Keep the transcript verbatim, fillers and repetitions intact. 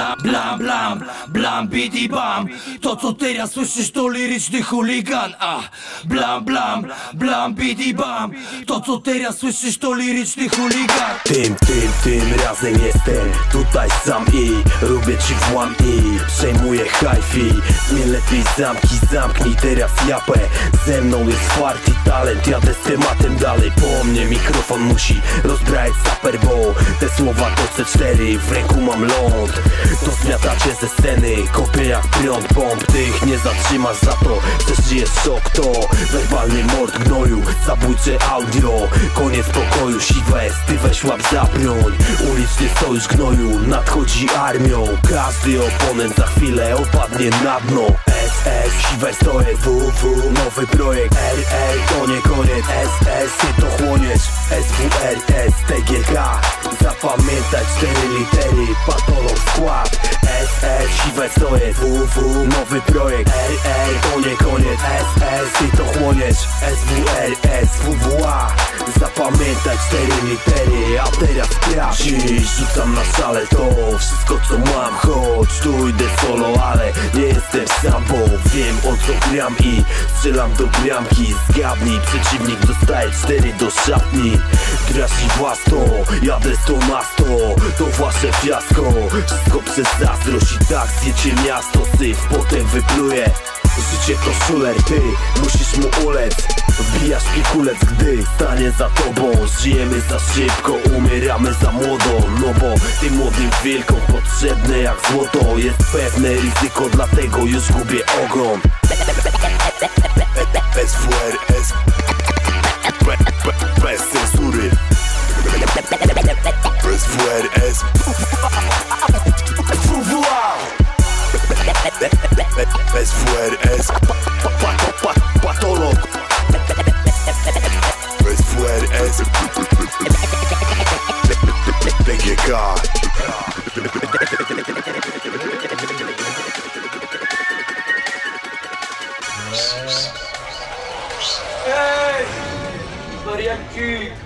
Blam, blam, blam, blam, bidi bam. To co teraz słyszysz to liryczny chuligan. A blam, blam, blam, bidi bam. To co teraz słyszysz to liryczny chuligan. Tym, tym, tym razem jestem tutaj sam i robię ci włam i przejmuję hi-fi. Nie lepiej zamki, zamknij teraz japę. Ze mną jest farty talent, jadę z tematem dalej. Po mnie mikrofon musi rozbrać saper, bo te słowa to C cztery, w ręku mam ląd. To zmiatacie ze sceny, kopię jak prąd bomb. Tych nie zatrzymasz za to, przeżyjesz szok. To werbalny mord gnoju, zabójcze audio. Koniec pokoju, siwe, ty weź łap za broń. Uliczny sojusz gnoju, nadchodzi armią. Każdy oponent za chwilę opadnie na dno. S S, siwe to jest W W, nowy projekt. R R, to nie koniec. S S, ty to chłoniesz. S W R S, T G K. Zapamiętać cztery litery, patolog skład. S S, siwe to jest W W, nowy projekt. R R, to nie koniec. S S, ty to chłoniesz. S W R S, W W A. Zapamiętać cztery litery, a teraz sprawdź. Dziś rzucam na szale to wszystko co mam. Choć tu idę solo, ale nie jestem sam, bo wiem o co gram i strzelam do bramki. Zgadnij, przeciwnik dostaje cztery do szatni. Grasz i własno, jadę sto na sto. To wasze fiasko, wszystko przez zazdrość i tak zjecie miasto. Syf potem wypluje. Życie to szuler, ty musisz mu ulec. Wbijasz pikulec, gdy stanie za tobą. Żyjemy za szybko, umieramy za młodo. No bo tym młodym wilkom potrzebne jak złoto. Jest pewne ryzyko, dlatego już gubię ogon. S W R S, bez cenzury. S W R S, W W A. S W R S, patolog. S W R S, T G K. Ej! Wariaci!